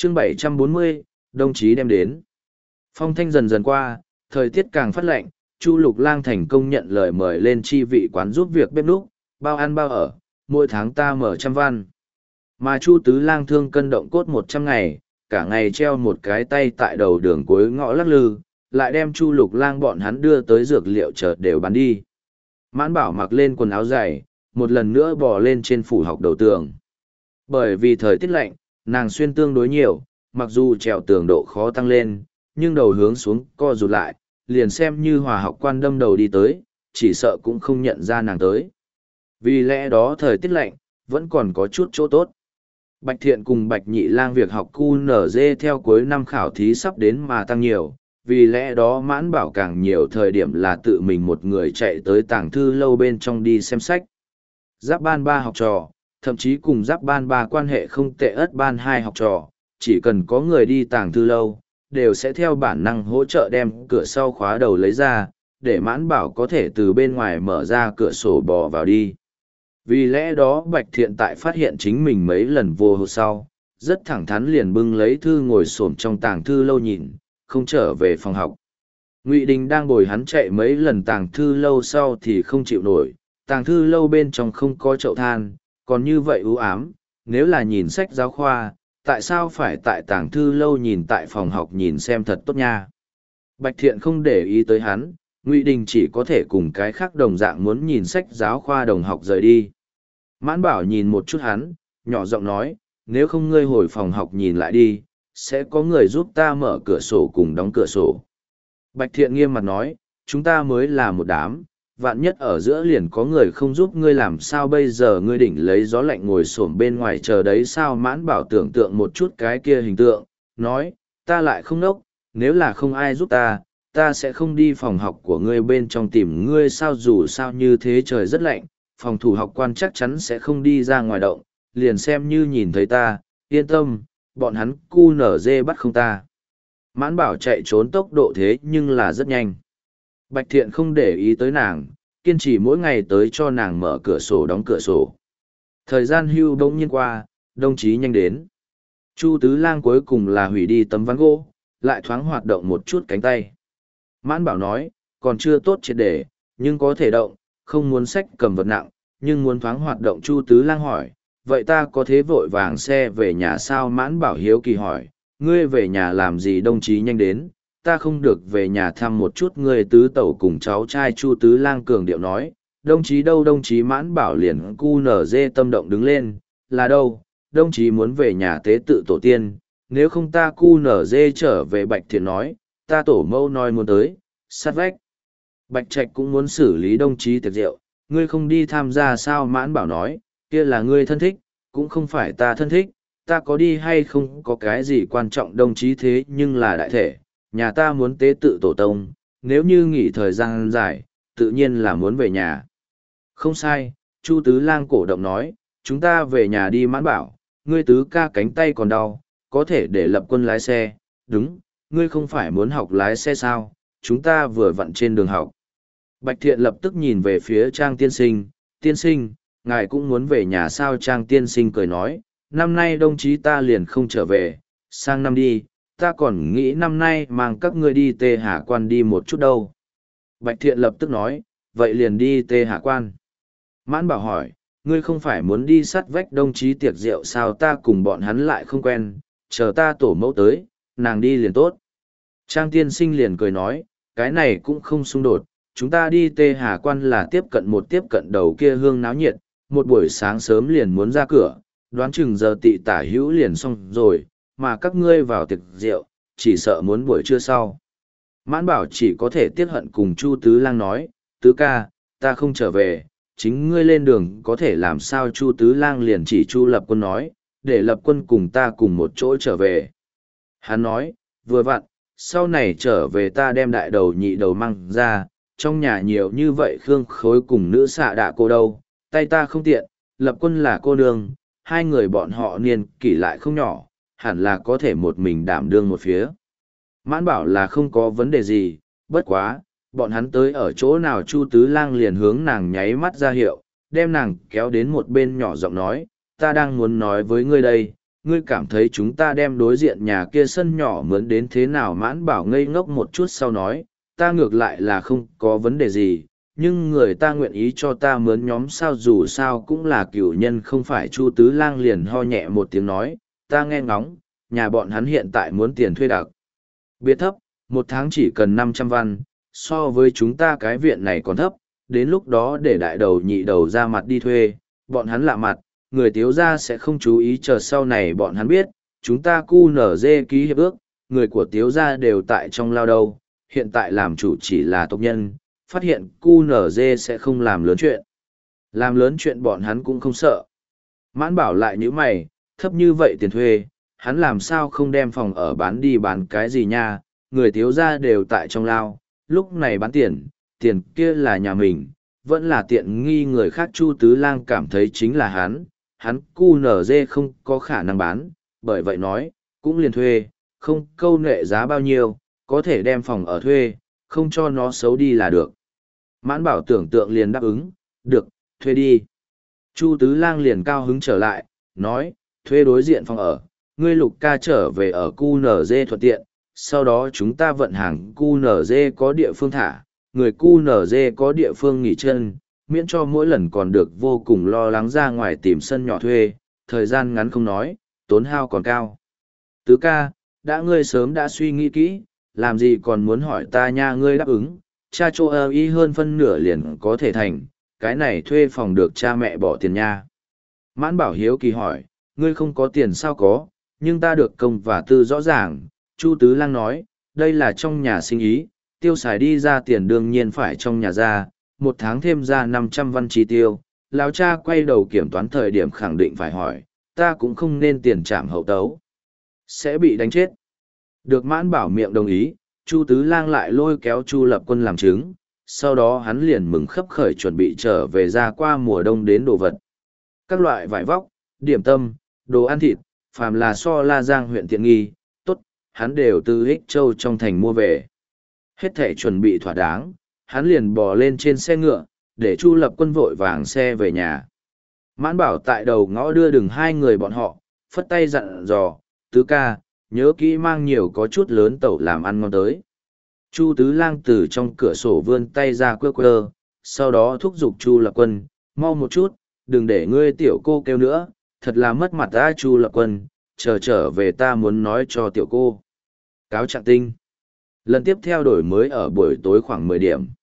Chương 740, đồng chí đem đến. Phong thanh dần dần qua, thời tiết càng phát lạnh, Chu Lục Lang thành công nhận lời mời lên chi vị quán giúp việc bếp núc, bao ăn bao ở, mỗi tháng ta mở 100 văn. Mà Chu Tứ Lang thương cân động cốt 100 ngày, cả ngày treo một cái tay tại đầu đường cuối ngõ lắc lư, lại đem Chu Lục Lang bọn hắn đưa tới dược liệu chợ đều bán đi. Mãn Bảo mặc lên quần áo dày, một lần nữa bò lên trên phủ học đầu tường. Bởi vì thời tiết lạnh, nàng xuyên tương đối nhiều, mặc dù trèo tường độ khó tăng lên, nhưng đầu hướng xuống co rụt lại, liền xem như hòa học quan đâm đầu đi tới, chỉ sợ cũng không nhận ra nàng tới. Vì lẽ đó thời tiết lạnh, vẫn còn có chút chỗ tốt. Bạch Thiện cùng Bạch Nhị Lang việc học QNZ theo cuối năm khảo thí sắp đến mà tăng nhiều, vì lẽ đó Mãn Bảo càng nhiều thời điểm là tự mình một người chạy tới tàng thư lâu bên trong đi xem sách. Giáp ban 3 học trò, thậm chí cùng giáp ban 3 quan hệ không tệ ất ban 2 học trò, chỉ cần có người đi tàng thư lâu, đều sẽ theo bản năng hỗ trợ đem cửa sau khóa đầu lấy ra, để Mãn Bảo có thể từ bên ngoài mở ra cửa sổ bò vào đi. Vì lẽ đó Bạch Thiện tại phát hiện chính mình mấy lần vô hồ sau, rất thẳng thắn liền bưng lấy thư ngồi xổm trong tàng thư lâu nhìn, không trở về phòng học. Ngụy Đình đang bồi hắn chạy mấy lần tàng thư lâu sau thì không chịu nổi, tàng thư lâu bên trong không có chậu than, còn như vậy u ám, nếu là nhìn sách giáo khoa, tại sao phải tại tàng thư lâu nhìn tại phòng học nhìn xem thật tốt nha. Bạch Thiện không để ý tới hắn, Ngụy Đình chỉ có thể cùng cái khác đồng dạng muốn nhìn sách giáo khoa đồng học rời đi. Mãn Bảo nhìn một chút hắn, nhỏ giọng nói, nếu không ngươi hồi phòng học nhìn lại đi, sẽ có người giúp ta mở cửa sổ cùng đóng cửa sổ. Bạch Thiện nghiêm mặt nói, chúng ta mới là một đám, vạn nhất ở giữa liền có người không giúp ngươi làm sao bây giờ ngươi đỉnh lấy gió lạnh ngồi xổm bên ngoài chờ đấy sao. Mãn Bảo tưởng tượng một chút cái kia hình tượng, nói, ta lại không nốc, nếu là không ai giúp ta sẽ không đi phòng học của ngươi bên trong tìm ngươi sao, dù sao như thế trời rất lạnh, phòng thủ học quan chắc chắn sẽ không đi ra ngoài động, liền xem như nhìn thấy ta, yên tâm, bọn hắn cu nở dê bắt không ta. Mãn Bảo chạy trốn tốc độ thế nhưng là rất nhanh. Bạch Thiện không để ý tới nàng, kiên trì mỗi ngày tới cho nàng mở cửa sổ đóng cửa sổ. Thời gian hưu bỗng nhiên qua, đồng chí nhanh đến. Chu Tứ Lang cuối cùng là hủy đi tấm ván gỗ, lại thoáng hoạt động một chút cánh tay. Mãn Bảo nói, còn chưa tốt triệt để, nhưng có thể động, không muốn xách cầm vật nặng, nhưng muốn thoáng hoạt động. Chu Tứ Lang hỏi, vậy ta có thế vội vàng xe về nhà sao? Mãn Bảo hiếu kỳ hỏi, ngươi về nhà làm gì? Đồng chí nhanh đến, ta không được về nhà thăm một chút ngươi tứ tẩu cùng cháu trai. Chu Tứ Lang cường điệu nói, đồng chí đâu? Đồng chí Mãn Bảo liền cu nở dê tâm động đứng lên, là đâu? Đồng chí muốn về nhà tế tự tổ tiên, nếu không ta cu nở dê trở về. Bạch Thiện nói, ta tổ mẫu nói muốn tới, sát vách. Bạch Trạch cũng muốn xử lý đồng chí tiệc rượu, ngươi không đi tham gia sao? Mãn Bảo nói, kia là ngươi thân thích, cũng không phải ta thân thích, ta có đi hay không có cái gì quan trọng. Đồng chí thế nhưng là đại thể, nhà ta muốn tế tự tổ tông, nếu như nghỉ thời gian dài, tự nhiên là muốn về nhà. Không sai, Chu Tứ Lang cổ động nói, chúng ta về nhà đi. Mãn Bảo, ngươi tứ ca cánh tay còn đau, có thể để Lập Quân lái xe, đúng, ngươi không phải muốn học lái xe sao, chúng ta vừa vặn trên đường học. Bạch Thiện lập tức nhìn về phía Trang tiên sinh, ngài cũng muốn về nhà sao? Trang tiên sinh cười nói, năm nay đồng chí ta liền không trở về, sang năm đi, ta còn nghĩ năm nay mang các ngươi đi Tê Hà Quan đi một chút đâu. Bạch Thiện lập tức nói, vậy liền đi Tê Hà Quan. Mãn Bảo hỏi, ngươi không phải muốn đi sát vách đồng chí tiệc rượu sao? Ta cùng bọn hắn lại không quen, chờ ta tổ mẫu tới, nàng đi liền tốt. Trang tiên sinh liền cười nói, cái này cũng không xung đột, chúng ta đi Tê Hà Quan là tiếp cận đầu kia hương náo nhiệt, một buổi sáng sớm liền muốn ra cửa, đoán chừng giờ tị tả hữu liền xong rồi, mà các ngươi vào tiệc rượu, chỉ sợ muốn buổi trưa sau. Mãn Bảo chỉ có thể tiếc hận cùng Chu Tứ Lang nói, tứ ca, ta không trở về, chính ngươi lên đường có thể làm sao? Chu Tứ Lang liền chỉ Chu Lập Quân nói, để Lập Quân cùng ta cùng một chỗ trở về. Hắn nói, vừa vặn, sau này trở về ta đem đại đầu nhị đầu mang ra, trong nhà nhiều như vậy Khương Khối cùng nữ xạ đạ cô đâu, tay ta không tiện, Lập Quân là cô nương, hai người bọn họ niên kỷ lại không nhỏ, hẳn là có thể một mình đảm đương một phía. Mãn Bảo là không có vấn đề gì, bất quá, bọn hắn tới ở chỗ nào? Chu Tứ Lang liền hướng nàng nháy mắt ra hiệu, đem nàng kéo đến một bên nhỏ giọng nói, ta đang muốn nói với ngươi đây, ngươi cảm thấy chúng ta đem đối diện nhà kia sân nhỏ mướn đến thế nào? Mãn Bảo ngây ngốc một chút sau nói, ta ngược lại là không có vấn đề gì, nhưng người ta nguyện ý cho ta mướn nhóm sao, dù sao cũng là cửu nhân không phải. Chu Tứ Lang liền ho nhẹ một tiếng nói, ta nghe ngóng, nhà bọn hắn hiện tại muốn tiền thuê đặc biệt thấp, một tháng chỉ cần 500 văn, so với chúng ta cái viện này còn thấp, đến lúc đó để đại đầu nhị đầu ra mặt đi thuê, bọn hắn lạ mặt, người Tiếu gia sẽ không chú ý, chờ sau này bọn hắn biết, chúng ta QNZ ký hiệp ước, người của Tiếu gia đều tại trong lao đâu, hiện tại làm chủ chỉ là tộc nhân, phát hiện QNZ sẽ không làm lớn chuyện. Làm lớn chuyện bọn hắn cũng không sợ. Mãn Bảo lại như mày, thấp như vậy tiền thuê, hắn làm sao không đem phòng ở bán đi bán cái gì nha, người Tiếu gia đều tại trong lao, lúc này bán tiền, tiền kia là nhà mình, vẫn là tiện nghi người khác. Chu Tứ Lang cảm thấy chính là hắn QNZ không có khả năng bán, bởi vậy nói, cũng liền thuê, không câu nệ giá bao nhiêu, có thể đem phòng ở thuê, không cho nó xấu đi là được. Mãn Bảo tưởng tượng liền đáp ứng, được, thuê đi. Chu Tứ Lang liền cao hứng trở lại, nói, thuê đối diện phòng ở, ngươi Lục ca trở về ở QNZ thuận tiện, sau đó chúng ta vận hàng QNZ có địa phương thả, người QNZ có địa phương nghỉ chân, miễn cho mỗi lần còn được vô cùng lo lắng ra ngoài tìm sân nhỏ thuê, thời gian ngắn không nói, tốn hao còn cao. Tứ ca, đã ngươi sớm đã suy nghĩ kỹ, làm gì còn muốn hỏi ta nha? Ngươi đáp ứng, cha cho y hơn phân nửa liền có thể thành, cái này thuê phòng được cha mẹ bỏ tiền nha. Mãn Bảo hiếu kỳ hỏi, ngươi không có tiền sao? Có, nhưng ta được công và tư rõ ràng. Chu Tứ Lang nói, đây là trong nhà sinh ý, tiêu xài đi ra tiền đương nhiên phải trong nhà ra, một tháng thêm ra 500 văn chi tiêu. Lão cha quay đầu kiểm toán thời điểm khẳng định phải hỏi, ta cũng không nên tiền trảm hậu tấu, sẽ bị đánh chết. Được Mãn Bảo miệng đồng ý, Chu Tứ Lang lại lôi kéo Chu Lập Quân làm chứng, sau đó hắn liền mừng khấp khởi chuẩn bị trở về ra qua mùa đông đến đồ vật. Các loại vải vóc, điểm tâm, đồ ăn thịt, phàm là so La Giang huyện tiện nghi, tốt, hắn đều từ Ích Châu trong thành mua về. Hết thể chuẩn bị thỏa đáng, hắn liền bò lên trên xe ngựa, để Chu Lập Quân vội vàng xe về nhà. Mãn Bảo tại đầu ngõ đưa đường hai người bọn họ, phất tay dặn dò, Tứ ca, nhớ kỹ mang nhiều có chút lớn tẩu làm ăn ngon tới. Chu Tứ Lang từ trong cửa sổ vươn tay ra quơ quơ, sau đó thúc giục Chu Lập Quân, mau một chút, đừng để ngươi tiểu cô kêu nữa, thật là mất mặt ta. Chu Lập Quân, trở về ta muốn nói cho tiểu cô. Cáo trạng tinh. Lần tiếp theo đổi mới ở buổi tối khoảng 10 điểm.